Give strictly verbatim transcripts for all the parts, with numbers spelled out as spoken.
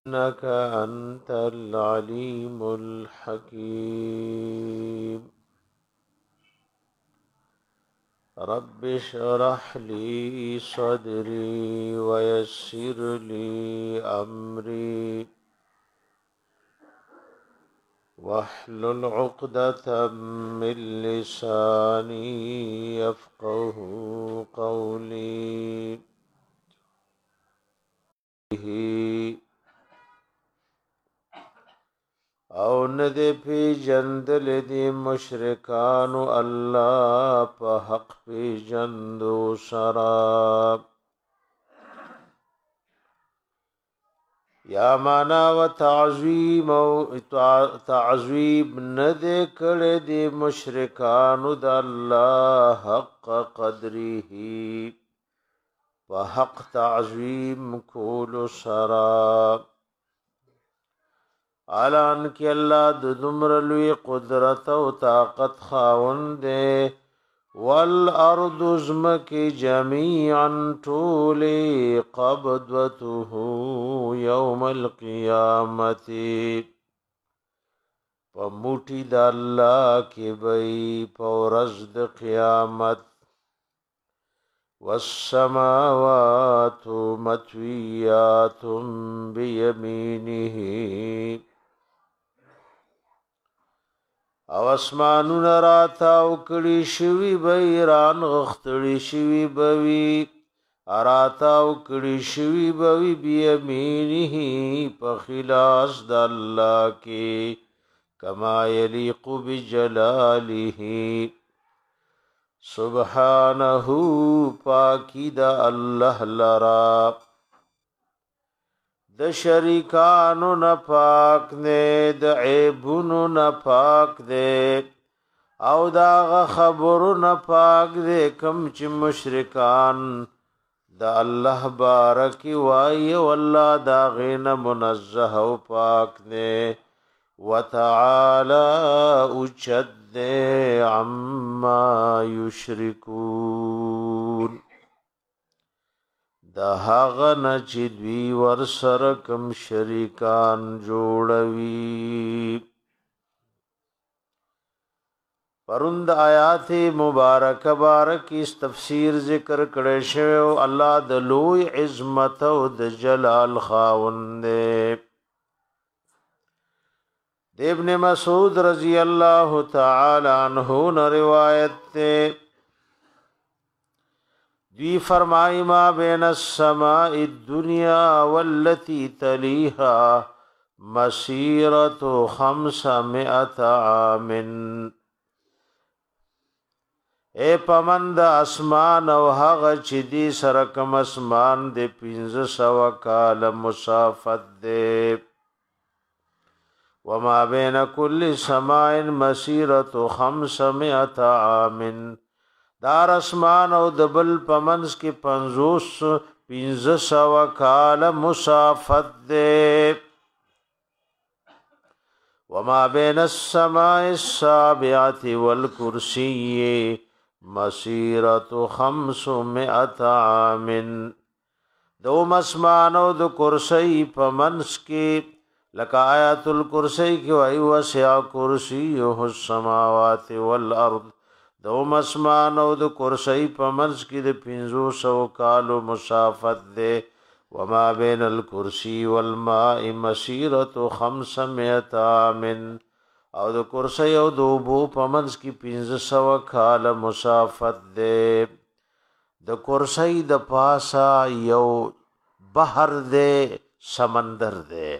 إنك أنت العليم الحكيم رب اشرح لي صدري ويسر لي أمري واحلل عقدة من لساني يفقه قولي او ندی پی جندل دی مشرکانو الله په حق پی جندو سراب یا مانا و تعظیم او تعظیم ندی کړه دی مشرکانو د الله حق قدره په حق تعظیم کول سراب علان کی اللہ د دمر لوی قدرت و طاقت خاوند دے والارض زمکی جمیعا طولی قبضته یوم القیامتی پموٹی دا اللہ کی بئی پورز دا قیامت والسماوات مطویات بیمینه او اسمانون راتا وکړي شوی بیران غختړي شوی بوي راتا وکړي شوی بوي بيمينه په خلاص د الله کې کما يليق بجلاله سبحانه پاکی دا الله لرا د شریکانو نه پاک نه د عیبونو نه پاک دی او دا خبرو نه پاک دی کم چې مشرکان د الله بارک وای والله دا غین منزه او پاک نه وتعالى اوچد عما یشرکون دا هغه نه چې دوی ور سره کم شریکان جوړوي پروند آیات مبارک بارک اس تفسیر ذکر کړي شوی الله د لوی عظمت او د جلال خاوند دی ابن مسعود رضی الله تعالی عنہ روایت ته دی فرمائی ما بین السماء الدنیا والتي تلیها مسیرت خمسمائت عام اے پمند اسمان او هغه چې دی سره کم اسمان دی پنځه سوه کال مسافت دی وما بین کل سماء مسیرت خمسمائت عام دار اسمان او دبل پمنس کی پنزوس پینز سوا کال مسافت دے وما بین السماء السابعات والکرسی مسیرت خمس مئت عام دو مسمان او دو کرسی پمنس کی لکا آیات الکرسی کی وی وسع کرسیه السماوات والارض دو مسمان او د کرسی پمنس کی د پنځو سو کالو مسافت دے وما بین الکرسی والماء مسیرت خمسمائت عام او د کرسی او د اوبو پمنس کی پنځه سو کال مسافت دے د کرسی د پاسا یو بحر دے سمندر دے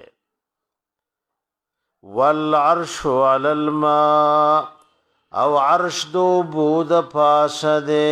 والعرش علی الماء او عرش دو بود پاس دے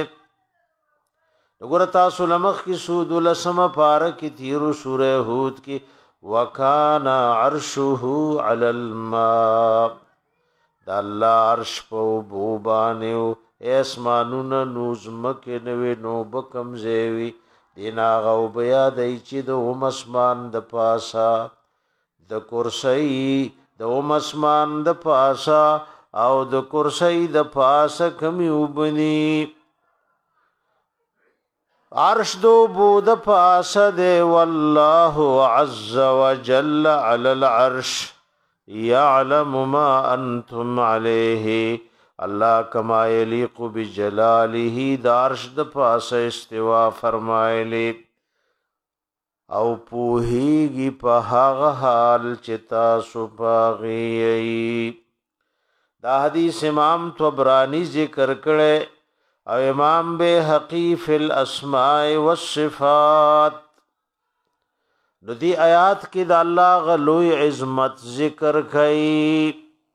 نگور تاسو لمخ کی سود لسم پارک تیرو سورہ ہود کی وکانا عرشه علی الماء دا اللہ عرش پو بوبانیو اسمانون نوزمک نوی نو بکم زیوی دینا غو بیا دی چی دو مسمان د پاسا د کرسی دو مسمان د پاسا او د کرسی د پاسه کمی وبني عرش دو بود پاس دے واللہ عز وجل علی العرش یعلم ما انتم علیہ اللہ کما یلیق بجلالہ دا عرش دا پاس استوا فرمائلی او پوہیگی پا حق حال چتا سپاغی. دا حدیث امام طبرانی ذکر کرے او امام بیہقی فی الاسماء والصفات. نو دی آیات کی دا اللہ غلوی عظمت ذکر کئی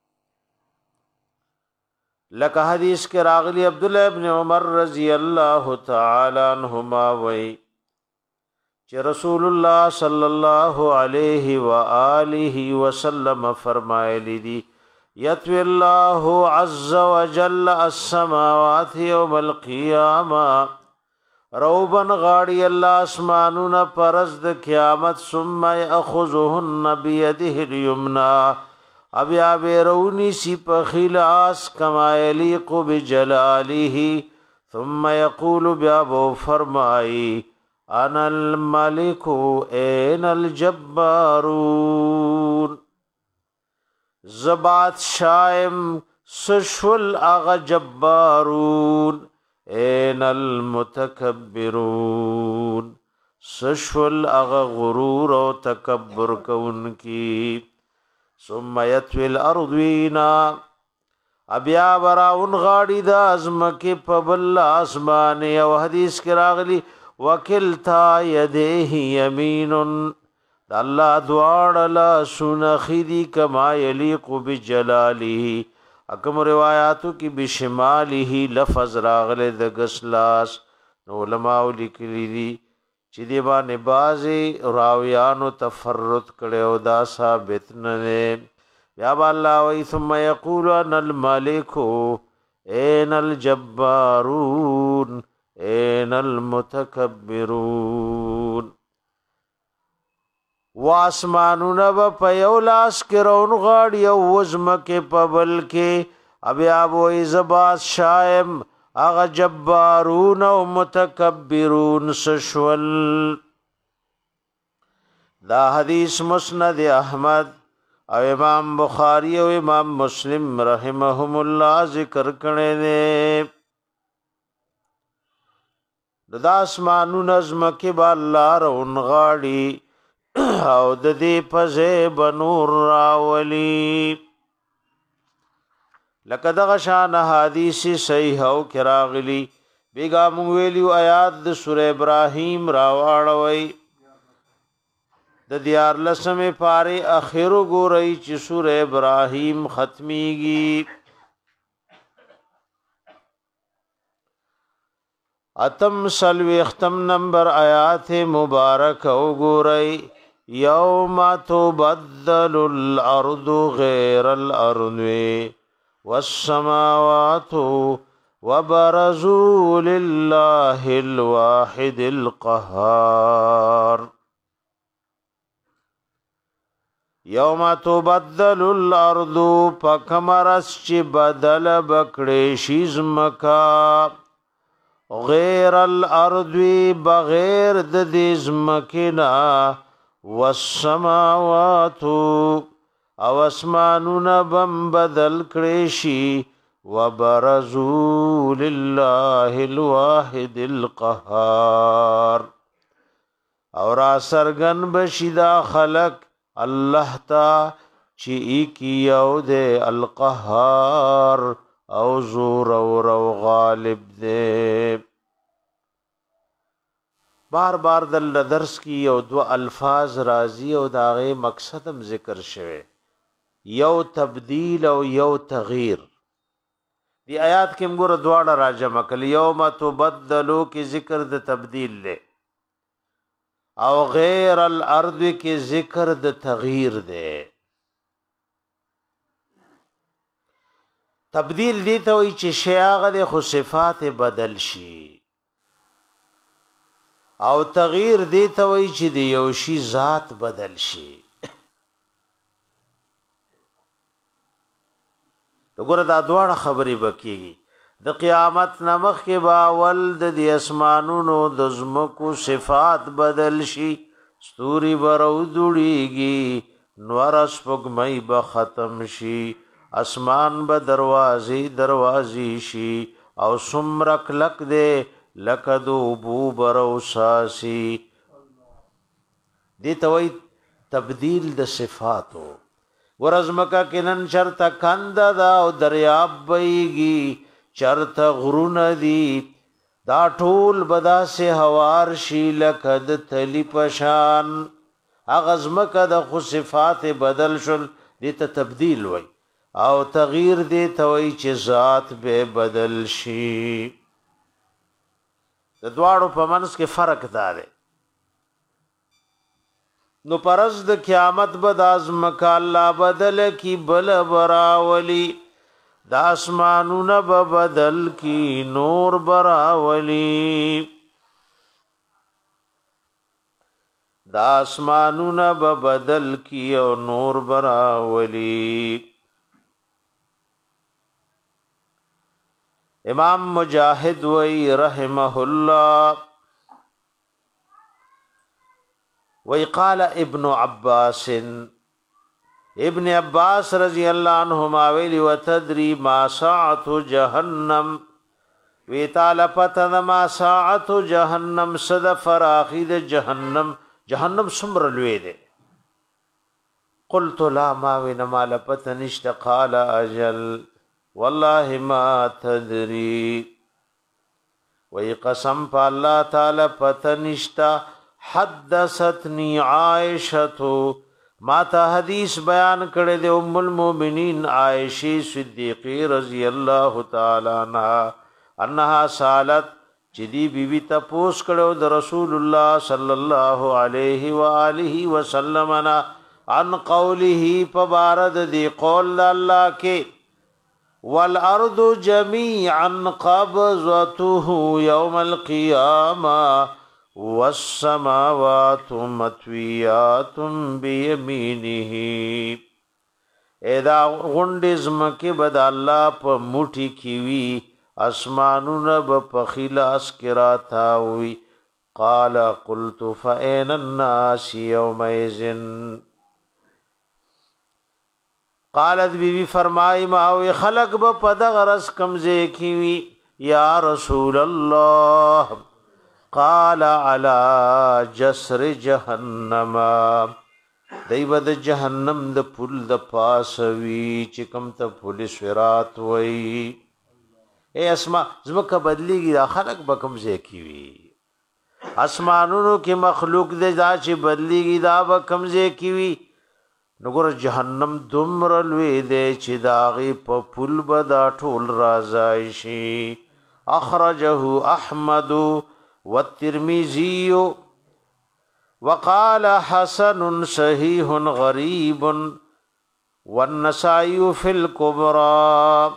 لکہ حدیث کے راغلی عبداللہ ابن عمر رضی اللہ تعالی عنہما وی چی رسول اللہ صلی اللہ علیہ وآلہ وسلم فرمائے لی دی یتوی اللہ عز وجل السماوات یوم القیامہ روبن غاڑی اللہ اسمانون پرزد قیامت ثم یأخذہن بیدہ الیمنا ابیا بیرونی سی پخیلاس کما یلیق بجلالہ ثم یقول بیابو فرمائی انا الملک این الجبارون زبات شائم سشول اغا جبارون این المتکبرون سشول اغا غرور و تکبر کون کی. ثم یتوی الارضوینا ابیا براون غاڑی دا ازمکی پبل آسمانی و حدیث کی راغلی وکلتا یدیہ یمین دا اللہ دوار لا سنخیدی کما یلیق بجلالی. اکم روایاتو کی بشمالی لفظ راغل دا گسلاس نو علماء لکلی دی چی دی بانی بازی راویانو تفرد کڑے او دا ثابت ننے. یا با اللہ وی ثم یقول انا الملکو این الجبارون این المتکبرون. واسمانون با پیولاس کے رون غاڑی او وزم کے پبل کے ابی آبوئی زباس شائم اغا جبارون و متکبرون سشول. دا حدیث مسند احمد او امام بخاری او امام مسلم رحمہم اللہ ذکر کرنے نے. دا اسمانو نظم کی با اللہ رون غاڑی او د دې پزې بنور راولی لکه دغه شان حدیث صحیح او کراغلی بیگا مونږ ویلیو آیات د سوره ابراهیم راواړوي د دیار لسمه پاره اخرو ګورئ چې سوره ابراهیم ختمیږي. اتم سلوی ختم نمبر آیات مبارک او ګورئ یوم تبدل الارض غیر الارض والسماوات وبرزوا لله الواحد القهار. یوم تبدل الارض پکمرس چی بدل بکڑی شیزمکا غیر الارض بغیر د دزمکنا والسماوات او اسمانون بم بدل کریشی وبرزوا لله الواحد القهار اور سرگن بشدا خلق اللہ تا چی ایکی یو دے القهار او زور او غالب دے. بار بار دل درس کی یو دو الفاظ راضی او داغه مقصدم ذکر شوه یو تبدیل او یو تغییر. دی آیات کې موږ دواړه راجمع کړل. یوم تبدلو کې ذکر د تبدیل له او غیر الارض کې ذکر د تغییر ده. تبدیل دی ته وی چې شی هغه د خو صفات بدل شي او تغییر دی ته وی چې د یو شی ذات بدل شي. وګوره دا دواړه خبرې بکیږي. د قیامت نمخ کې باول د دې اسمانونو د زمکو صفات بدل شي ستوري برو دوړيږي نور سپوږمۍ به ختم شي اسمان به دروازې دروازې شي او سمرک لک دے لکدو بو برو ساسی دیتا وی تبدیل د صفاتو ورزمکا کنن چرتا کند دا او دریاب بیگی چرتا غرون دی دا ټول بدا سے ہوار شی لکد تلی پشان اغزمکا دا خو صفات بدل شل دیتا تبدیل وی او تغییر دیتا وی چه ذات بے بدل شی د دواړو په منځ کې فرق داره نو پرز د قیامت بد ازمکا الله بدل کی بل براولی د اسمانونه به بدل کی نور براولی د اسمانونه به بدل کی او نور براولی امام مجاہد وی رحمہ اللہ وی قال ابن عباس ابن عباس رضی اللہ عنہما ویلی وتدری ما ساعت جہنم وی تعالی پتہ ما ساعت جہنم صد فراخید جہنم جہنم سمر لوی دے قلت لا ما وی نما لپتہ نشت قال اجل والله ما تدری وی قسم پا اللہ تعالی پتنشتا حدثتنی عائشتو ما تا حدیث بیان کرے دے ام المومنین عائشی صدیقی رضی اللہ تعالی عنہ انہا سالت چدی بی بی تپوس کرے دے رسول اللہ صلی اللہ علیہ وآلہ وسلم عن قوله پبارد دی قول اللہ کے والارض جميعا قبضته يوم القيامه والسماوات مطويات بيمينه اذا غندزم کې بد الله په موټي کې وی اسمانونه په خلاص کرا تا وی قال قلت فاين الناس يومئذ قالت بی بی فرمائی ماوی خلق با پدغ رس کمزے کیوی یا رسول اللہ قال علا جسر جہنم دی بد جہنم د پل د پاسوی چکم تا پولیس ورات وی اے اسما زمکہ بدلی گی دا خلق با کمزے کیوی اسمانونو کی مخلوق دے دا چی بدلی گی دا با کمزے کیوی نګور جهنم دمر لوی دے چې داغي په پل بدا ټول رازای شي اخرجه احمد والترمذي وقال حسن صحيح غريب والنسائي في الكبرى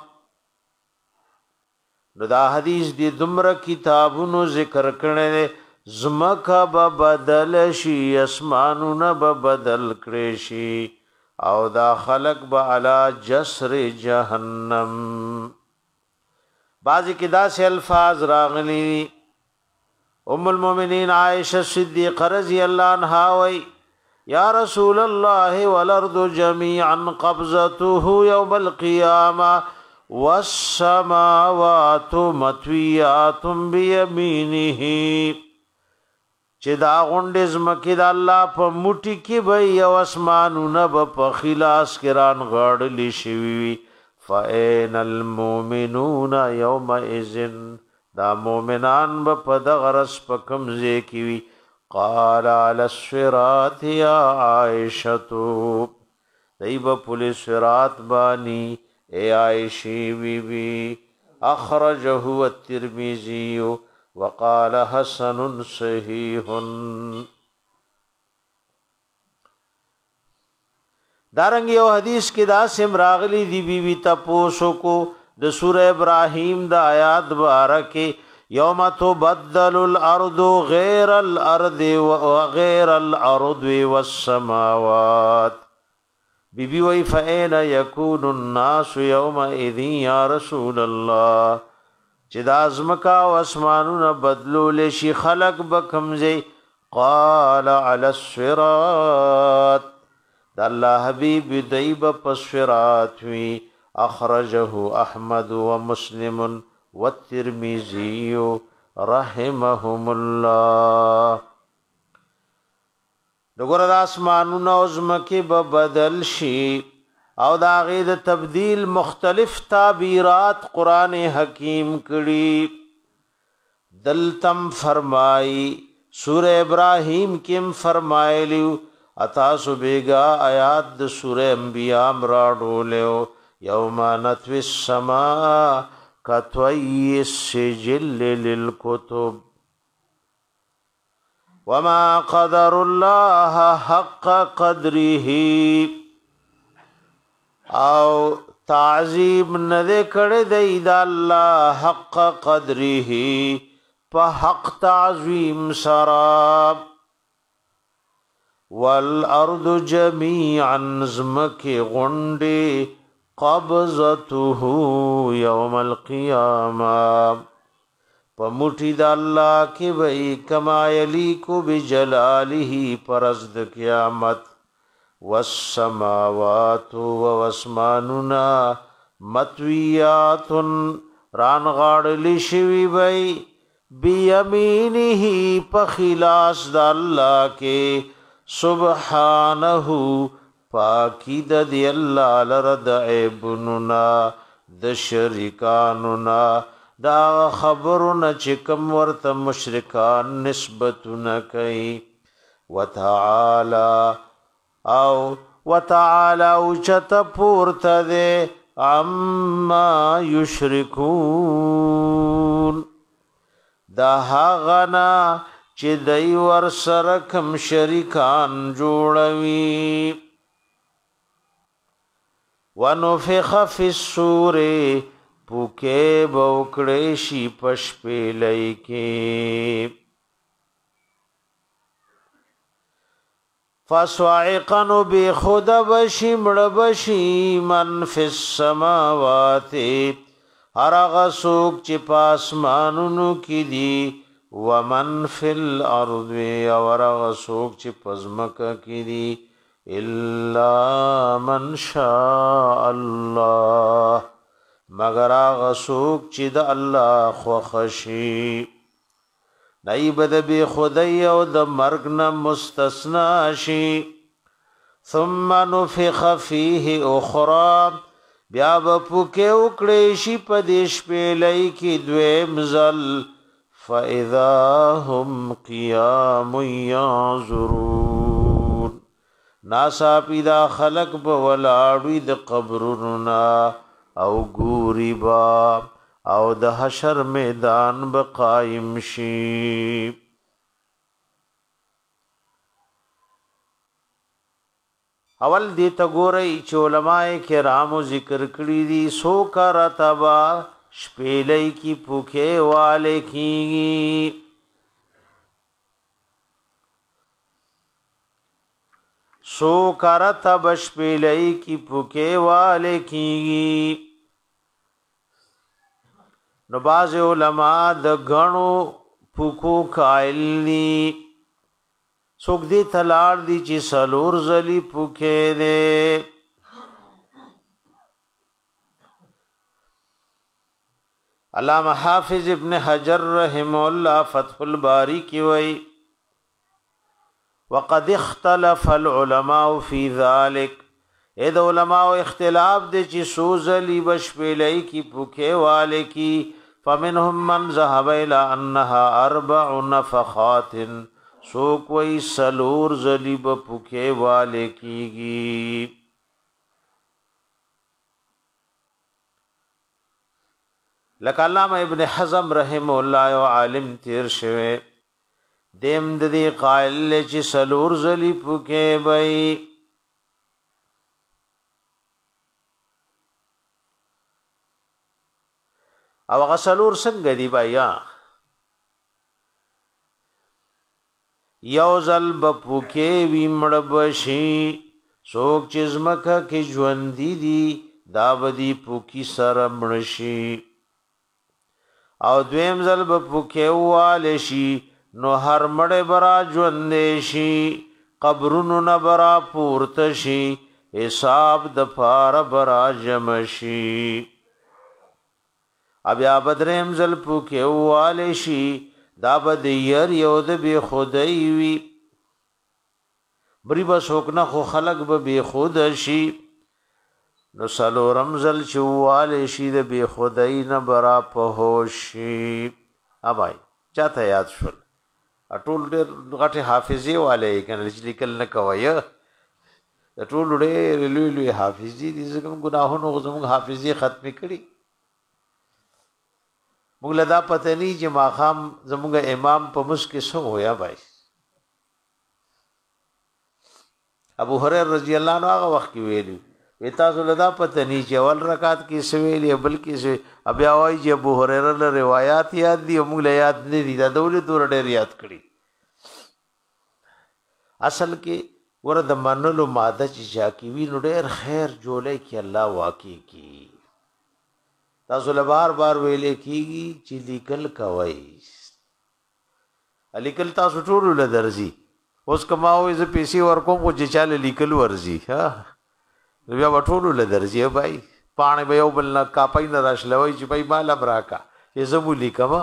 نو دا حدیث دی دمر کتابونو ذکر کړي زمکا با بدل شي اسمانونه با بدل کړي شي او دا خلق با علا جسر جهنم بعضی کې دا سه الفاظ راغلي ام المؤمنین عائشہ صدیقہ رضی اللہ عنہا وی یا رسول اللہ والارض جميعا قبضته يوم القيامه والسماوات مطويات بيمينه چې دا غونډې زمکې د الله په موټي کې به یو اسمانونه به په خلاص کران غړلی شوي وي فاین المؤمنون یومئذ دا مؤمنان به په دغه ورځ په کوم ځای کې وي قال علی الصراط یا عائشة دی به پل صراط بانی اے عائشی بی بی اخرجه الترمذی وقال حسن صحیح دارنګ یو حدیث کې دا سم راغلی دی بی بی تپوسو کو د سورہ ابراہیم دا آیات بارکه یوم تبدل الارض غیر الارض وغیر الارض والسماوات بی بی وی فین یکون الناس یومئذ یا رسول اللہ چې د ازمکا او اسمانونه بدلول شي خلق به کمزي قال على الصراط د الله حبيب دایب پسرات وی اخرجه احمد ومسلم والترمذي رحمهم الله. دغه د اسمانونو او زمکه به بدل شي او دا غي د تبديل مختلف تعبیرات قران حکیم کړي. دلتم فرمای سورہ ابراہیم کیم فرمایلیو اتاسو بیگا آیات د سورہ انبیاء مراډولیو یوم نطوی السماء کطوی السجل للکتب وما قدر الله حق قدره او تعظیم نده کړه د الله حق قدره په حق تعظیم سراب والارض جميعا زمک غنډه قبضته يوم القيامه پموټی د الله کې وای کما یلیکو بجلاله پرزد قیامت والسماوات واسماننا مطویات ران غاړلی شوی وای بیمینه پخلاص د الله کې سبحانه پاکی د دی الله لرد عیبننا د شریکاننا دا خبرونه چې کوم ورته مشرکان نسبتونه کوي. وتعالى او وتعالى او چت پورته ده عما یشرکون دا هغنا چې دای ور سره کوم شریکان جوړوي. ونفخ فی الصور پوکې بوکړې شي پشپلې کې فصاعقا بخود بشي مړ بشي من فی السماوات هرغه سوق چې پاسمانونو کې دي ومن فی الارض ورغه سوق چې پزمکه کې دي الا من شاء الله مگر هغه سوق چې د الله خوښي. نایب د بی خدای او د مرګ نه مستثنا شي. ثم نفخ فيه اخرى بیا به پوکې وکړې شي په دې شپېلې کې دویم ځل فاذا هم قیام ينظرون ناسا پیدا خلق به ولاړوي د قبرونو او ګوري با او د حشر میدان به قائم شي. اول دې ته ګورئ چې علماء کرامو ذکر کړی دي سو کرتبا شپېلې کی پوکې والے کیږي. سو کرتب شپېلې کی پوکې والے کیږي. نو باز علماء د غنو پوکو قائل دي څوک دې تلار دي چې سلور زلی پوکې دي. علامہ حافظ ابن حجر رحم الله فتح الباری کی وئی وقد اختلف العلماء في ذلك اې د علماء اختلاف دي چې سوزلی بشپلې کی پوکې والے کی فمنهم من ذهب الى انها اربع نفخات سوک وئی سلور زلی پوکې والے کیږي. لکه علامہ ابن حزم رحم الله او عالم تیر شوه دیم د دې قائل چې سلور زلی پوکې بای. او غسلور څنګه دی بیا یو زل بپوکې وی مړ بشي څوک چې زمکه کې ژوند دي دا بدی پوکی سره مړ شي او دویم ځل به پوکې والی شي نو هر مړی به را ژوندی شي قبرونو نه به را پورته شي حساب د پاره به را جمع شي بیا به دریم ځل پوکې والی شي دا به د یر یو د بې خودی وي بری به څوک نه خو خلک به بې خوده شي نو څلورم ځل چې ووالی شي د بې خودی نه به را په هوش شي ابای چاته یاد شول ټول ډېر غټې حافظې والی یې که نه چې لیکل نه کوئ د ټولو ډېرې لوی لوی حافظې دي ځکه ګناهونو زموږ حافظې ختمې کړي موږ له دا پته نه چې ماښام زموږ امام په مونځ کې څه وویا بای ابو هريره رضی الله عنه هغه وخت کې ویلي وی تاسو له دا پته نه چې اول رکعت کې څه ویلي بل کې څه بیا وایي چې ابو هريره له روایات یاد دي موږ له یاد نه دي دا دولت ور ډېر یاد کړي اصل کې ور د منلو ماده چې چا کې وی نو ډېر خیر جوړی کې الله واقع کی تاسو له بار بار ویلې کیږي چې لیکل کوي لیکل تاسو ټول له درځي اوس کماوي ز پیسې ورکوم خو چې چاله لیکل ورځي ها بیا وټول له درځي بھائی پانه به یو بل نه کاپای نه راشلوي چې بھائی مال براکا چې زمو لیکما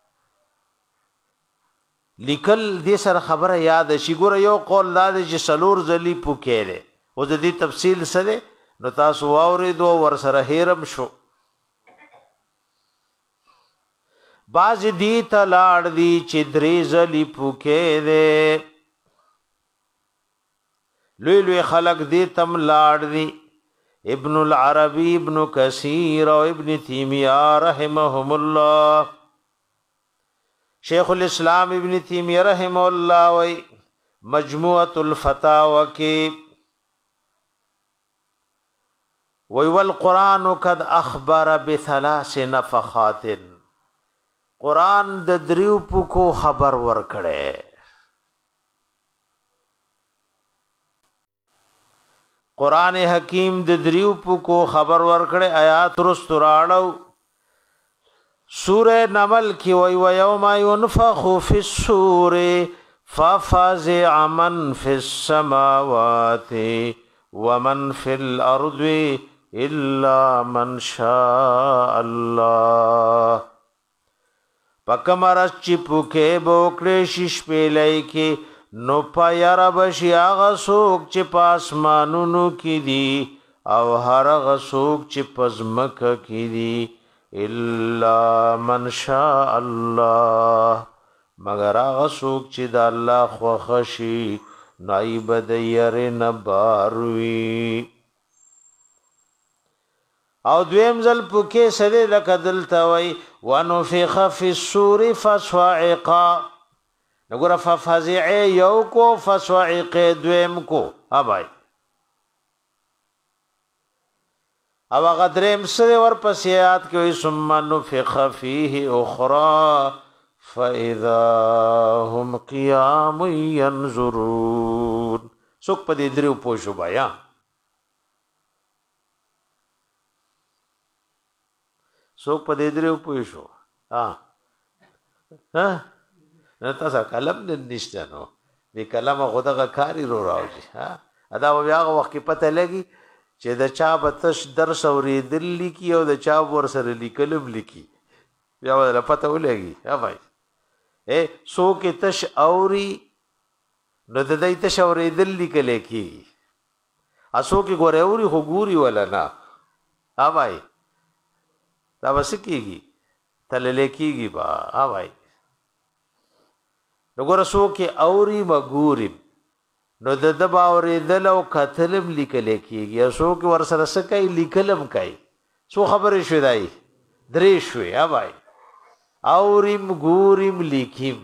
لیکل دې سره خبره یاد شي ګوره یو قول دا چې سلور زلی پوکېره او د دې تفصیل سره نو تاسو واورېدو ور سره هیرم شو باز دی تلاړ دی چې درې زلی پوکېره لوی لوی خلق دی تم لاړ دی ابن العربی ابن کثیر او ابن تیمیہ رحمهم الله شیخ الاسلام ابن تیمیہ رحمه الله وی مجموعة الفتاوى کی وی والقرآن قد اخبر بثلاث نفخات قرآن د دریو پکو خبر ورکړي قرآن حکیم د دریو پکو خبر ورکړي آیات رستراړو سورہ نمل کی وی و یوم ينفخ فی الصور ففزع من فی السماوات ومن فی الارض الا من شاء الله پکمرس چی پوکې بوکړې شش پیلای کې نو پایر بشي هغه څوک چې پاسمانونو کې دي او هر هغه څوک چې پزمکه کې دي الا من شاء الله مگر هغه څوک چې د الله خوښ شي نایب د یری نه باروي او دویم ځل پوکې سره لکه دلته وای ونفخ فی الصور فصعق نګور ففزع یو کو فصعق دویم کو ابای او غدریم سره ور پسیات کوي ثم نفخ فیه اخرى فاذا هم قیام ينظرون څوک په دې درو پوښو بیا څوک په دې درو پوښو ها ها نه تاسو کلم نشته نو دې کلم غوډه کاری رو راوځي ها ادا بیا هغه وخت پته لګي چې د چا بتش درس اوریدل لیکي او د چا ور سره لیکلم لیکي بیا ولا پته ولګي ها بھائی اے سو کې تش اوري نو د دې تش اوریدل لیکل کی اسو کې ګور اوري خو ګوري ولا نه ها بھائی دا وس کېږي تل لیکيږي با ها بھائی نو ګور سو کې اوري مګوري نو د دبا اوریدل او کتلم لیکل کېږي اسو کې ور سره سکای لیکلم کوي سو خبرې شوي دای درې شوي ها بھائی اوریم ګوریم لیکیم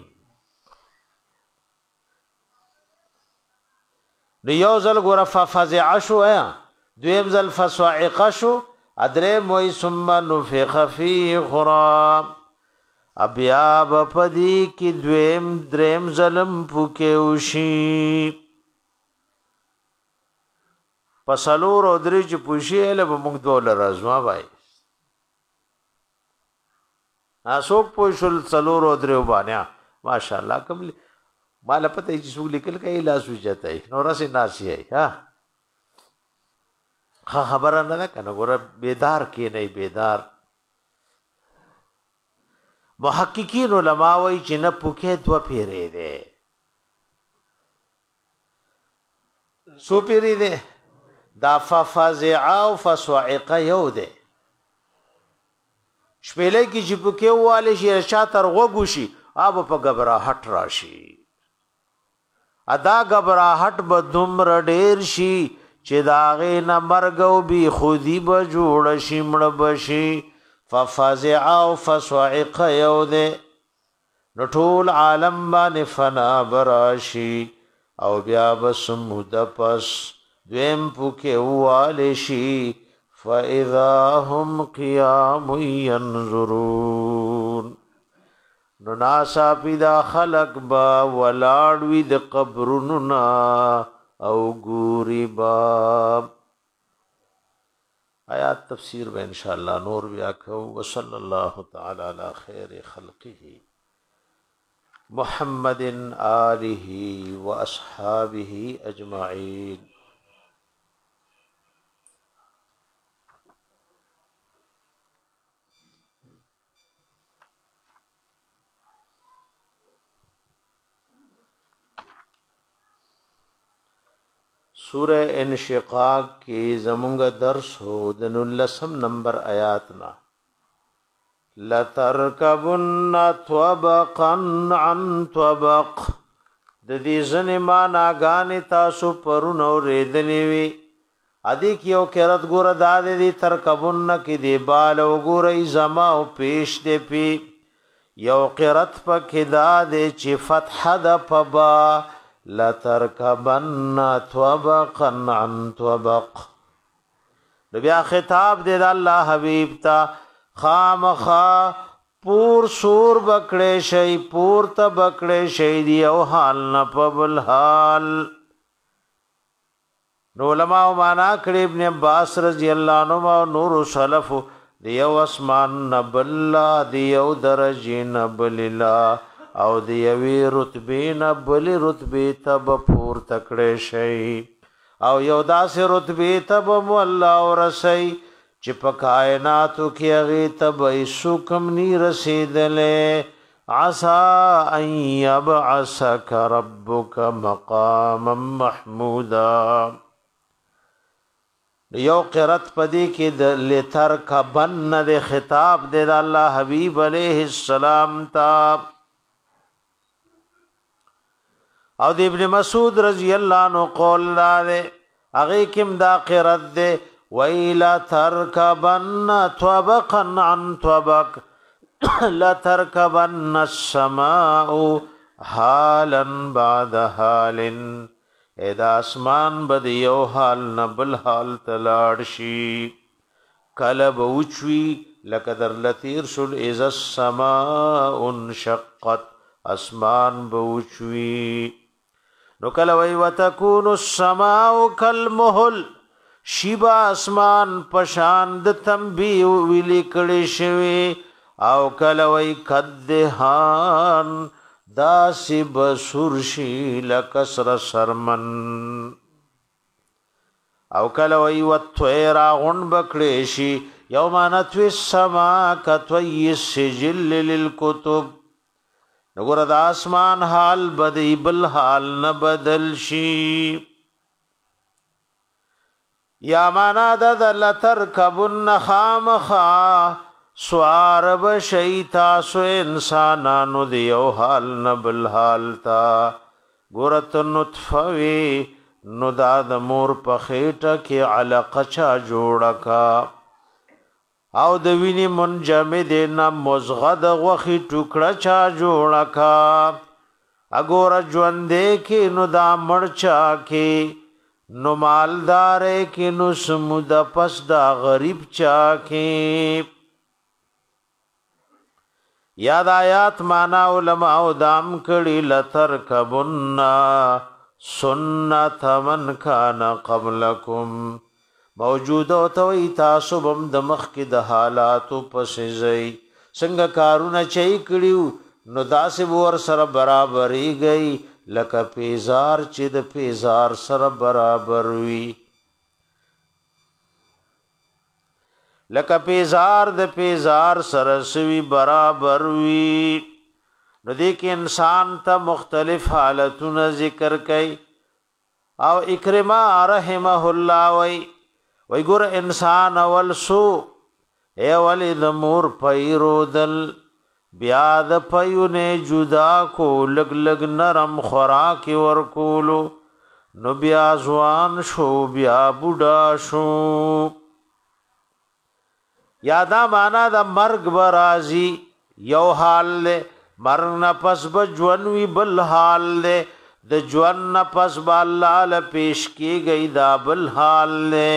نو یو ځل ګور ففزع شو یا دویم ځل فصعق شو ادرې موي ثم نفخ فيه اخرى ابیا بپدی کی دویم دریم ظلم پوکې وشي پسلور او درې چې پوشي له موږ دوله رازما بای اسوک پوشل څلور او درو باندې ماشاءالله کوم مال پته چې څوک لیکل کوي لاس وجته نو راسي ناسي ها خبره نه کنه ګوره بیدار کې نه بیدار محققین علما وایي چې نه پوکې دو پیری دي سو پیری دي دا ففزع او فصعق یو دي شپېلې کې چې پوکې واله شي شا تر غوګو شي اب په غبرهټ راشي ادا غبرهټ به دومره ډېر شي چې داغه نه مرګ او بي خودي به جوړ شي مړ بشي ففزع او فصعق يود نو ټول عالم باندې فنا براشي او بیا بسمود پس دویم پوکې واله شي فاذا هم قيام ينظرون نو ناسا پیدا خلق با ولاړوي د قبرونو نا او ګوري با آیات تفسیر به ان شاء الله نور بیا کو وصلی الله تعالی علی خیر خلقه محمد آله واصحابه اجمعین سورہ انشقاق کی زمونگا درس ہو دن اللسم نمبر آیاتنا لَتَرْكَبُنَّ طَبَقًا عَنْ طَبَقٍ ددی زن مانا گانی تاسو پرون او ریدنی وی ادی کیو کرت گور دادی دی ترکبن کی دی بال او گور زما او پیش دی پی یو قرت پک دادی چی فتح د پبا لَتَرْكَبَنَّ طَبَقًا عَنْ طَبَقٍ بیا خطاب دے دا اللہ حبیب تا خام خا پور سور بکڑے شئی پور تا بکڑے شئی دی او حال نپبل حال نو علماء مانا کڑی ابن عباس رضی اللہ عنہ و نور صلف دیو اسمان نبلا دیو درجی نبللا او دیوی رتبی نبلی رتبی تب پور تکڑے شئی او یو داس رتبی تب مولا و رسی چپ کائناتو کی اغی تب ایسو کم نی رسیدلے عسا ان یبعثک ربک مقاما محمودا یو قرت پدی کی لترکبن دے خطاب دے دا اللہ حبیب علیہ السلام تاب او دی ابن مسعود رضی اللہ عنہ قول دا دے اغی کم دا قرت دے وَإِلَا تَرْكَبَنَّ طَبَقًا عَنْ طَبَقٍ لَتَرْكَبَنَّ السَّمَاءُ حَالًا بَعْدَ حَالٍ ادا اسمان بدیو حال نبل حال تلاړشي کله بوچوي لکه در لتیر شل اذا السماء انشقت اسمان بوچوي نو کله وی وتكون السماء كالمهل شیبا اسمان پشان د تنبی ویلی کړي شوی او کله وی کدهان داسی بسرشی لکسر سرمن او کله وی وطویرا غن بکړي یوم نتوی السما کتوی السجل للکتب نګور د اسمان حال بدی بل حال نه بدل شي یا معنا د لترکبن خامخا سوار بشی تاسو انسانانو دیو حال نبل حال تا گورت نطفوی نو داد مور پخیٹا کی علقه چا جوڑا کا او دوینی منجمد نا مزغد وخی ٹکڑا چا جوڑا کا اگور جوندے کی نو دا مرچا کی نو مالدارے کی نو سمود پس دا غریب چا کی یاد آیات مانا علماء دام کڑی لترکبن سنت من کان قبلکم موجود او توی تاسو بم د مخ کی د حالاتو پس زئی څنګه کارونه چي کړیو نو داسې ور سره برابرې گئی لکه پیزار چې د پیزار سره برابر وي لکه پیزار د پیزار سره سوي برابر وي نو دې کې انسان ته مختلف حالتونه ذکر کوي او اکرمه رحمه الله وای وای ګور انسان اول سو اے ولی د مور پیرو دل بیا د پیونه جدا کو لګ لګ نرم خوراک ورکولو نو بیا ځوان شو بیا بوډا شو یادا معنا د مرګ برازي یو حال له مرګ نه پس بجون وی بل حال له د جون نه پس الله له پیش کی گئی دا بل حال له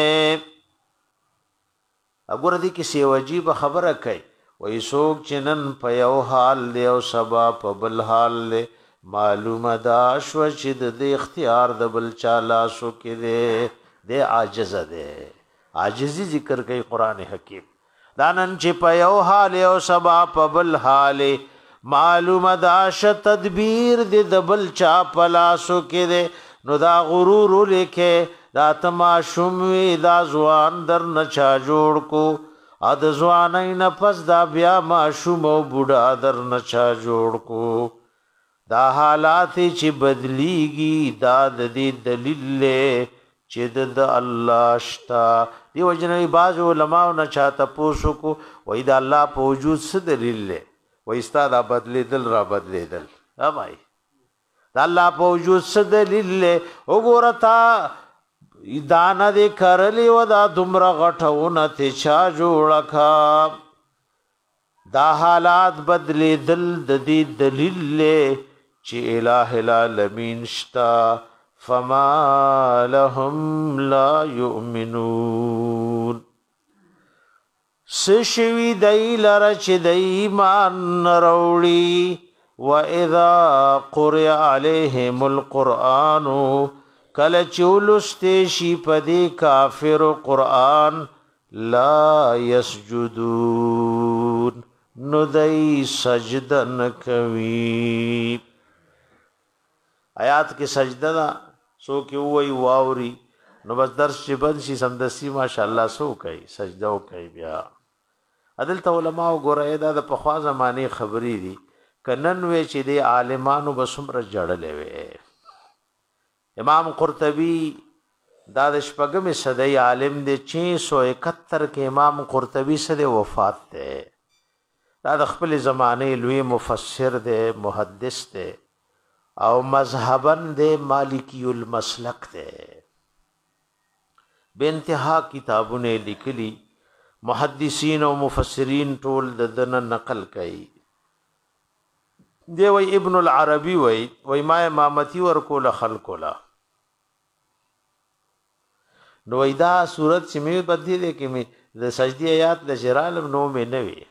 وګوره دې کې سی عجیب خبره کوي وای سوک چنن په یو حال له او سبا په بل حال له معلومه دا شو چې د اختیار د بل چالا سو کې دې دې عاجز ده عاجزي ذکر کوي قران حکیم دانن چې په یو حال او سبا په بل حال معلومه دا ش تدبیر دې د بل چا پلاسو کې دې نو دا غرور لیکه دا تماشوم وی دا ځوان در نچا جوړ کو ا د ځوانای نفس دا بیا ماشوم او بوډا در نچا جوړ کو دا حالات چې بدلیږي دا د دې دلیل له چې د الله شتا دی وجنې باز علماء نه چاته پوسو کو وای دا الله په وجود څه دلیل له وای استاد بدلی دل را بدلی دل ها بھائی دا الله په وجود څه دلیل له وګورتا دانا دې کرلی و دا دمر غټونه ته چا جوړکا دا حالات بدلی دل د دې دلیل له چې الٰه العالمین شتا فما لهم لا يؤمنون سشوی دای لره چې د ایمان نروړي واذا قرئ عليهم القرآن کله چولسته شي پدې کافر قرآن لا يسجدون نو دای سجدن کوي آیات کې سجده دا سو کې وای واوري نو بس درس چې بند شي سمدسي ماشاءالله سو کوي سجده کوي بیا عدل علماء ګورای دا د پخوا زمانه خبري دي کنن وې چې د عالمانو بسمره جړلې وې امام قرطبي دا د شپږمې صدۍ عالم دی چھ سو اکہتر کې امام قرطبي سره وفات ده دا د خپل زمانه لوی مفسر دی محدث دی او مذهبن دی مالکی المسلک دی بے انتہا کتابونه لیکلی محدثین او مفسرین ټول د دنه نقل کوي دی وی ابن العربی وی وی ما امامتی ورکول خلقولا نو وی دا صورت چې می بدی دی کې می د سجدی آیات د جرالم نو می نه وی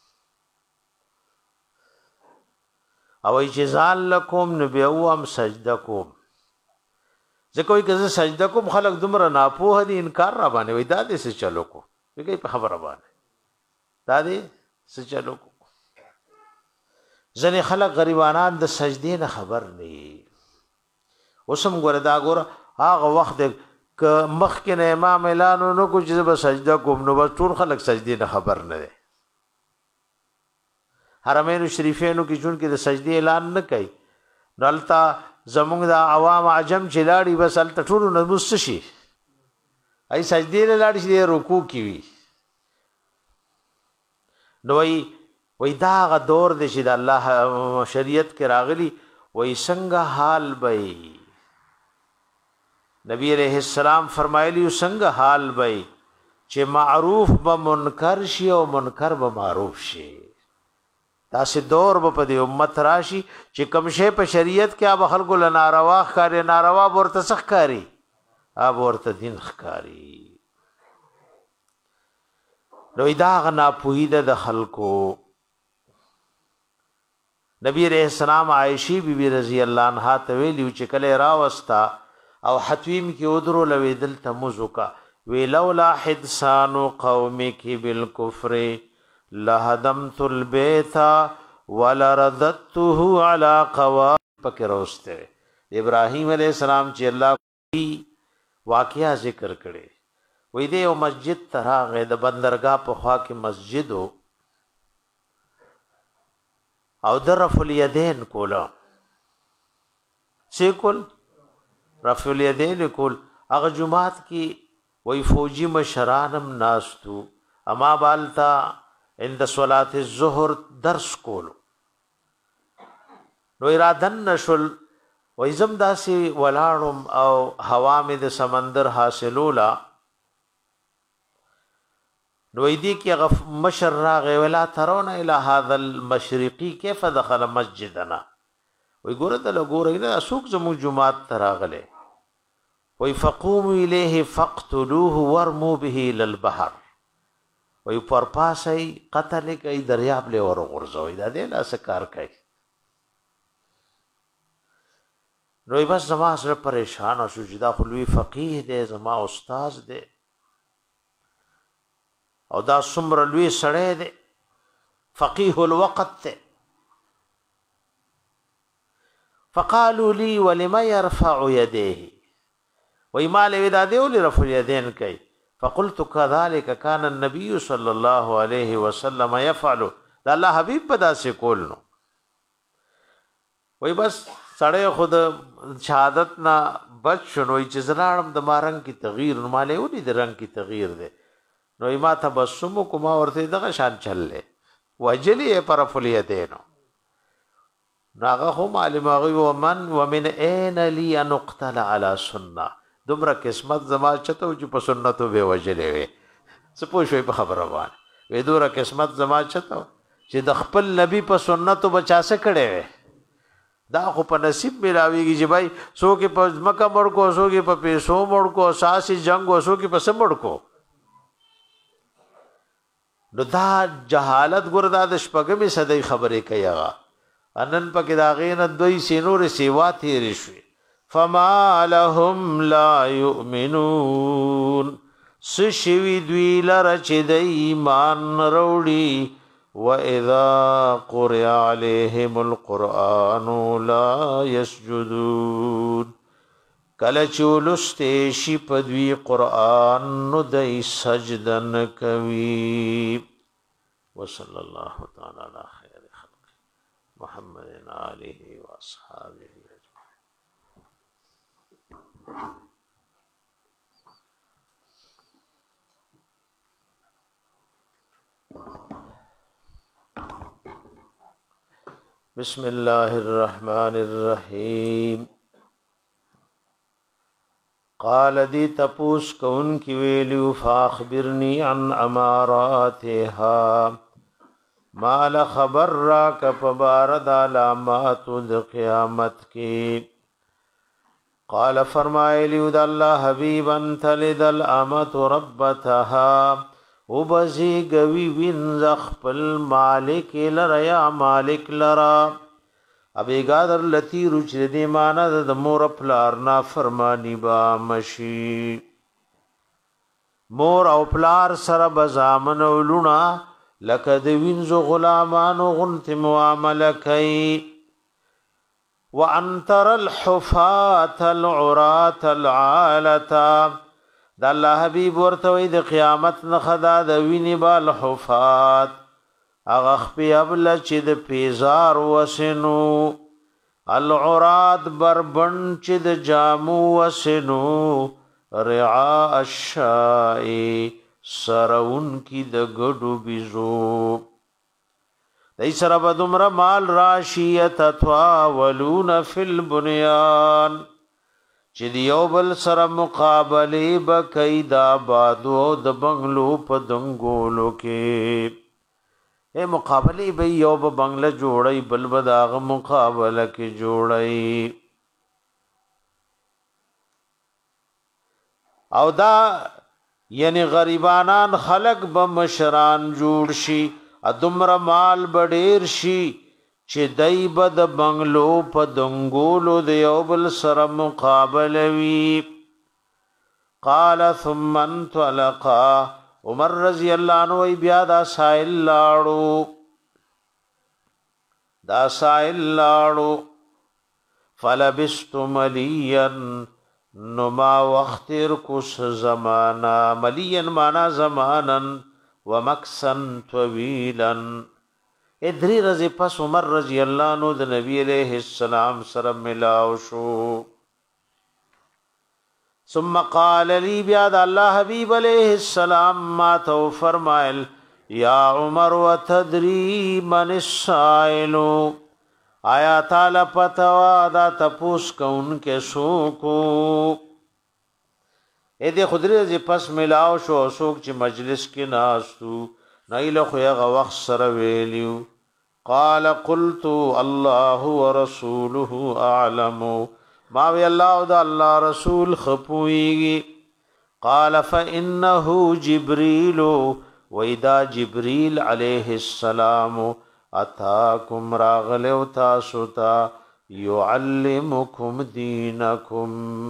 او چې ځان لکم نبی او هم سجده کوم ځکه وی که سجده کوم خلق دومره ناپوه دي انکار را باندې وی دا دې څه چلو کو وی په خبره باندې دا دې څه چلو کو ځنې خلق غریبانان د سجدې نه خبر نه اوسم ګوره دا ګوره هغه وخت ک مخکې نه امام اعلان نو کو چې به سجده کوم نو بس ټول خلق سجدې نه خبر نه دي حرمین شریفینو کې جون کې د سجدې اعلان نه کوي نلتا زمونږ د عوام عجم چې لاړي بس الته ټول نه مستشي ای سجدې نه لاړي چې رکوع کوي نو وی وی دا غ دور د چې د الله شریعت کې راغلی وی څنګه حال بې نبی علیہ السلام فرمایلی څنګه حال بې چې معروف به منکر شي او منکر به معروف شي تاسو دور په دې امت راشي چې کوم شی په شریعت کې اب خلکو لناروا ښکاری ناروا ورته ښکاری اب ورته دین ښکاری نو دا غنا پویده د خلکو نبی علیہ السلام عائشی بی بی رضی اللہ عنہا تویلیو چې کله راوستا او حتویم کې ودرو لویدل تمزو کا وی لولا حدسان قومک بالکفر لهدمت البيت ولرددته على قواعد پکې راوسته ابراهیم علیہ السلام چې الله واقعیا ذکر کړي وې دې یو مسجد تراغه د بندرګاه په خوا کې مسجد او د رفع الیدین کولا څه کول رفع الیدین کول هغه جمعات کې وې فوجي مشرانم ناستو اما بالتا عند صلاه الظهر درس کولو نو ارادن نشل وېزم داسي ولاړم او هوا مې د سمندر حاصلولا نو دې کې غف مشر راغې ولا ترون الى هذا المشرقي كيف دخل مسجدنا وې ګوره ته لګورې نه اسوک زمو جمعات تراغله وې فقوم اليه فقتلوه ورموا به الى البحر وې پر پاسي قتل کوي دریاب له ور غورځوي دا دې لاس کار کوي نو بس زما سره پریشان او سجدا خلوی فقيه دې زما استاد دې او دا څومره لوی سړی دې فقيه الوقت ته فقالوا لي ولما يرفع يديه وما له دا دې ولې رفع يدين کوي فقلت كذلك كان النبي صلى الله عليه وسلم يفعل دا الله حبيب پدا سے کول نو وای بس سړی خود شهادت نا بچ شنوې چې زلاړم د مارنګ کی تغییر نو مالې ودی د رنگ کی تغییر ده نو ما تبسم کوما ورته دغه شان چلله وجلی پر فلیتینو ناغه هم عالم غي ومن ومن اين لي ان اقتل على سنه دومره قسمت زما چته چې په سنتو به وجلې وي څه پوه شوي په خبره باندې وې دومره قسمت زما چته چې د خپل نبی په سنتو بچاسه کړي وي دا خو په نصیب ملاویږي چې بھائی سو کې په مکه مړ کو سو کې په پیسو مړ کو ساسي جنگ او سو کې په سم مړ کو نو دا جهالت ګردا د شپږمې صدې خبرې کوي هغه انن پکې دا غین دوی سينور سیوا تیر شي فما لهم لا يؤمنون سشوی دوی لره چې د ایمان وروړي وَإِذَا قُرِئَ عَلَيْهِمُ الْقُرْآنُ لَا يَسْجُدُونَ کله چې ولسته شي په دوی قرآن نو دای سجده نه کوي وصلی الله تعالی علی خیر خلق محمد علیه و اصحابہ بسم الله الرحمن الرحیم قال دی تپوس کون کی ویلو فاخبرنی عن اماراتها مال خبر را کفبارد علامات د قیامت کی قال فرمایلیو د الله حبیب انت لد الامت ربتها وبزی گوی وین خپل مالک لرا مالک لرا ابي غادر لتی رچ دې مان د مور پلار نا فرمانی با مشی مور او پلار سره بزامن ولونا لکه د وینزو غلامانو غنت معامله کوي وانتر الحفات العرات العالتا دا الله حبیب ورته وی د قیامت نه خدا د ویني بال حفات اغه خپي ابل چې د پیزار وسنو العرات بربن چې د جامو وسنو رعاء الشاء سرون کی د ګډو بيزو دای سره بدمر مال راشیت تواولون فی البنیان چې دیو بل سره مقابله بکای دا بادو د بنگلو په دنګولو کې اے مقابله به یو په بنگله جوړی بل بداغ مقابله کې جوړی او دا یعنی غریبانان خلق به مشران جوړ شي ادمر مال بډیر شي چې دای بد بنگلو په دنګولو د یو بل سره مقابله وی قال ثم انطلقا عمر رضی الله عنه وی بیا دا سائل لاړو دا سائل لاړو فلبست مليا نو ما وختر کس زمانا مليا مانا زمانا ومکسا طویلا ادری رضی پس عمر رضی اللہ عنہ دا نبی علیہ السلام سر ملاو شو ثم قال لی بیاد اللہ حبیب علیہ السلام ما تو فرمائل یا عمر وتدری من السائلو آیا تعالی پتوا دا تپوس کون کے سوکو اے دے خدری رضی پس ملاو شو سوک چی مجلس کی ناستو نایل خویغ وقت سر ویلیو قال قلت اللہ ورسوله اعلمو ماوی اللہ دا اللہ رسول خپوئیگی قال فإنه جبریل ویدا جبریل علیہ السلام اتاکم راغلو تاسوتا یعلمکم دینکم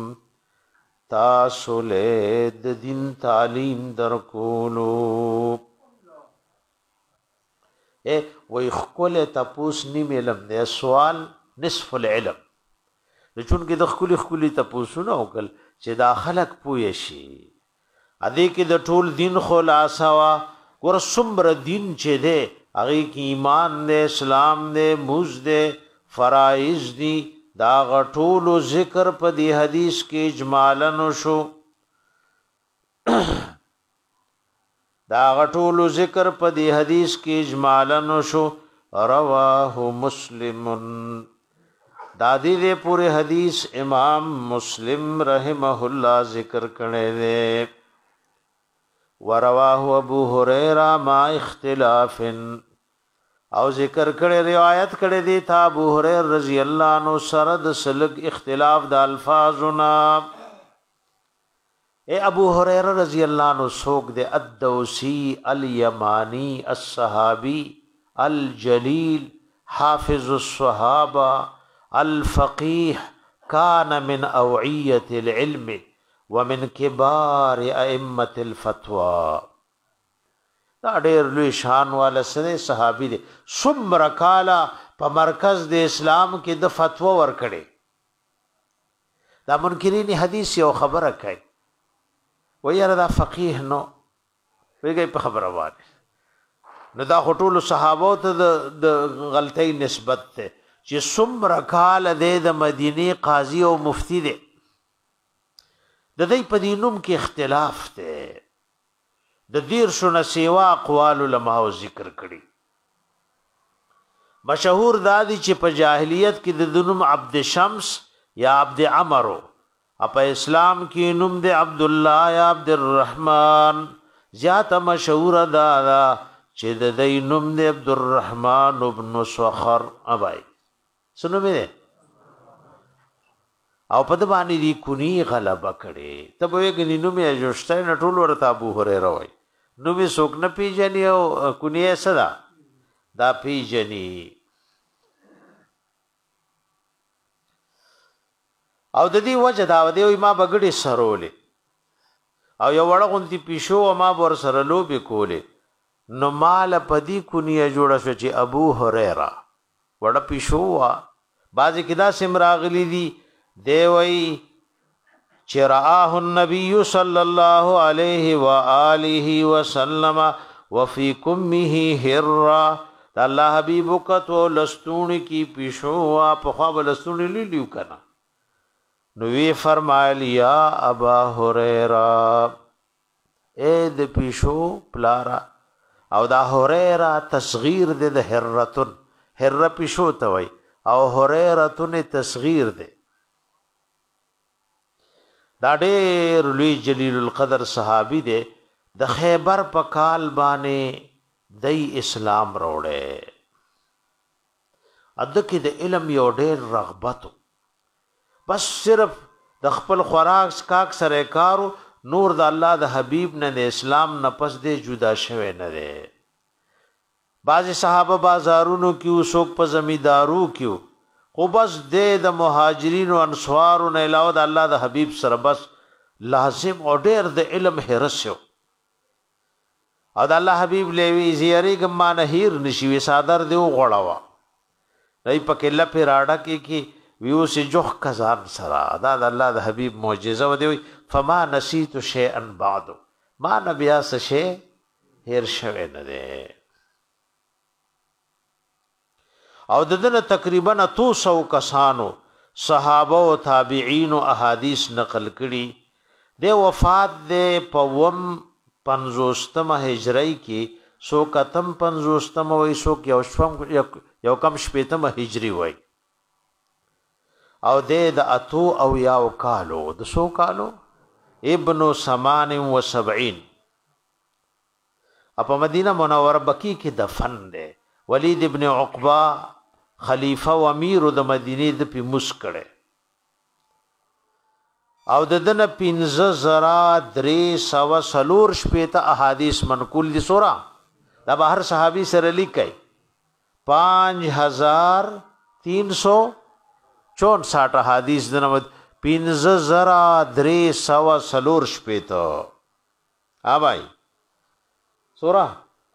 تاسو لید دین تعلیم در کولو اے وی خکول تپوس نیم علم دے سوال نصف العلم چونکہ د خکولی خکولی تپوسونه وکړل چې دا خلق پوه شي ادې کې د ټول دین خلاصه وا ور څومره دین چې دی هغه کې ایمان دی اسلام دی موز دی فرایض دی دا غټول ذکر په دې حدیث کې اجمالاً شو دا غټول ذکر په دې حدیث کې اجمالاً شو رواه مسلم دا دې پورے حدیث امام مسلم رحمه الله ذکر کړي دي ورواه ابو هريره ما اختلاف او ذکر کړي روایت کړي دي تا ابو هريره رضی الله عنه سرد سلک اختلاف د الفاظنا اے ابو هريره رضی الله عنه سوق دے الدوسی الیمانی الصحابی الجلیل حافظ الصحابہ الفقيه كان من أوعية العلم ومن كبار أئمة الفتوى دا ډېر لوی شان والا سره صحابي دي څومره کاله په مرکز د اسلام کې د فتوا ورکړي دا منکرین حدیث یو خبره کوي ویره دا فقيه نو ویږي په خبره وانه نو دا ټول صحابو ته د غلطۍ نسبت ته چې څومره کال د مدینه قاضي او مفتی دی د دې په دینوم کې اختلاف دی د دیر شونه سیوا اقوال علماء ذکر کړي مشهور دادی چې په جاهلیت کې د دنوم عبد شمس یا عبد عمرو په اسلام کې نوم دی عبد الله یا عبد الرحمن زیاته مشهور دادا چې د دې نوم دی عبد الرحمن ابن سخر ابای سنو مې او په د باندې دی کونی غلبه کړي ته به وګنی نو مې جوړشته نه ټول ورته ابو هريره وای نو مې څوک نه پیژني او کونی صدا دا پیژني او د دې وجه دا دی ما بغړي سرولې او یو وړغونتی پیشو ما ور سره لوبې کولې نو مال پدی کونی جوړه شو چې ابو هريره وړ پیشو وا باز کدا سمراغلی دی دی وی چراه النبي صلی الله علیه و آله وسلم وفي كمه هر الله حبیب کتو لستون کی پیشو وا په خوا لستون لیلیو کنا نو وی فرمایلی یا ابا هريره اے د پیشو پلارا او دا هريره تصغیر د هرتن هر پیشو ته وای او هريره تصغیر ده دا ډېر لوی جلیل القدر صحابي ده د خیبر په کال باندې دای اسلام وروړي اده کې د علم یو ډېر رغبت بس صرف د خپل خوراک سکاک سره کارو نور د الله د حبیب نه د اسلام نه پس دې جدا شوه نه ده بعض صحابه بازارونو کیو سوک په زمیدارو کیو خو بس د مهاجرین او انصار نه علاوه د الله د حبیب سره بس لازم او ډېر د علم هرسو او د الله حبیب لوي زیریګم ما نه هیر نشي وي صادر دی وغړوا دای په کې لپه راډه کې کې ویو سي جوخ کزان سرا دا د الله د حبیب معجزه و دی فما نسیت شیئا بعد ما نبیا څه شی هیر شوه نه دی او ددن تقریبا تو سو کسانو صحابه او تابعین او احادیث نقل کړي د وفات د پوم پنځوستمه هجری کې سو کتم پنځوستمه وای سو کې او شپم یو کم شپیتمه هجری وای او د اتو او یاو کالو د سو کالو ابن ثمان و سبعین اپا مدینہ منور بکی کې دفن ده ولید ابن عقبہ خلیفہ و امیر د مدینه د پی مسکړه او د دنه پنځه زرا درې سو سلور شپیته احادیث منقول دي سورا دا بهر صحابي سره لیکي پانچ ہزار تین سو چونسٹھ احادیث دنه پنځه زرا درې سو سلور شپیته ها بھائی سورا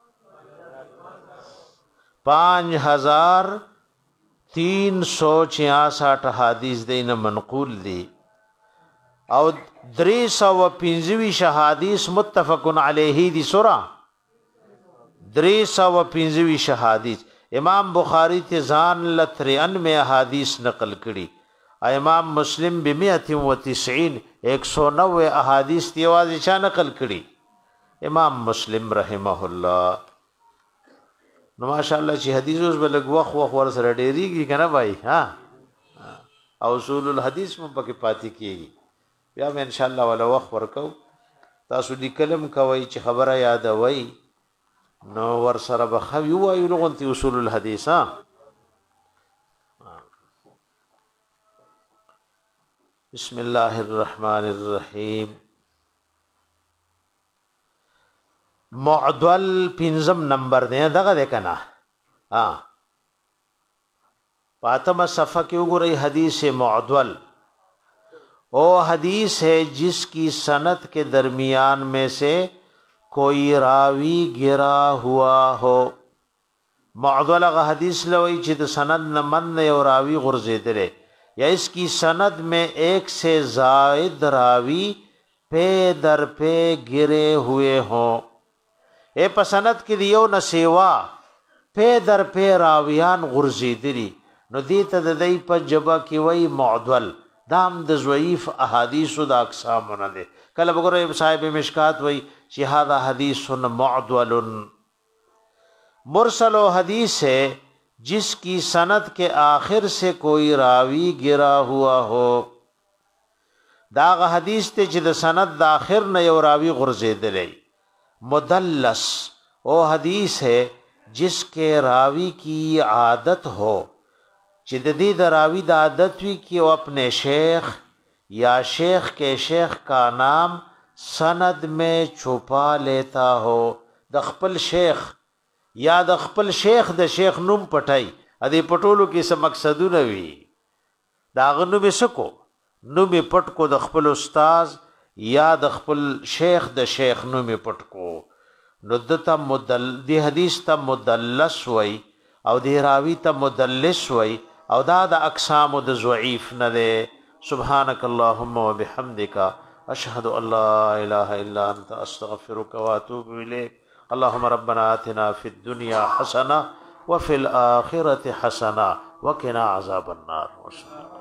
پانچ ہزار تین سو چھیاسٹھ حدیث دین منقول دی او دری سو پنځوي شهادیث متفقن علیه دی سورا دری سو پنځوي شهادیث امام بخاری ته ځان لترن میں احادیث نقل کړي امام مسلم بمئة وتسعين ایک سو نوے احادیث دی आवाज چا نقل کړي امام مسلم رحمه الله نو ماشاءالله چې حدیث اوس بلګ وخت وخت ور سره ډیریږي کنه بھائی ها او اصول الحدیث مو پکې پاتې کیږي بیا مې ان شاء الله ولا وخت ورکو تاسو دې کلم کوي چې خبره یاد وای نو ور سره بخوي وایو لغونتي اصول الحدیث ها بسم الله الرحمن الرحیم معدل پنځم نمبر دی دغه ده کنه ها پاتم صفحه کې وګورئ حدیث معدل او حدیث ہے جس کی سند کے درمیان میں سے کوئی راوی گرا ہوا ہو معدل غ حدیث لوی چې د سند نه من نه یو راوی غرزیدره یا اس کی سند میں ایک سے زائد راوی پے در پے گرے ہوئے ہوں اے پسند کې دیو نه سیوا پے در پے راویان غرزیدری نو دیت د دای په جبا کې وای معدل دام د ضعیف احادیث د اقسام نه دي کله وګوره صاحب مشکات وای چې هاذا حدیث معدل مرسل حدیث ہے جس کی سند کے آخر سے کوئی راوی گرا ہوا ہو داغ حدیث ته چې د سند د آخر نه یو راوی غرزیدلی مدلس وہ حدیث ہے جس کے راوی کی عادت ہو چدید راوی د عادت وی کہ وہ اپنے شیخ یا شیخ کے شیخ کا نام سند میں چھپا لیتا ہو د خپل شیخ یا د خپل شیخ د شیخ نوم پټای ا دې پټولو کې څه مقصدونه وي دا غنو به سکو نو به پټ کو د خپل استاد یا د خپل شیخ د شیخ نو می پټ کو نو دته مدل دی حدیث ته مدلس وای او دی راوی ته مدلس وای او دا د اقسام د ضعیف نه ده سبحانك اللهم وبحمدك اشهد ان لا اله الا انت استغفرك واتوب اليك اللهم ربنا آتنا في الدنيا حسنه وفي الاخره حسنه وقنا عذاب النار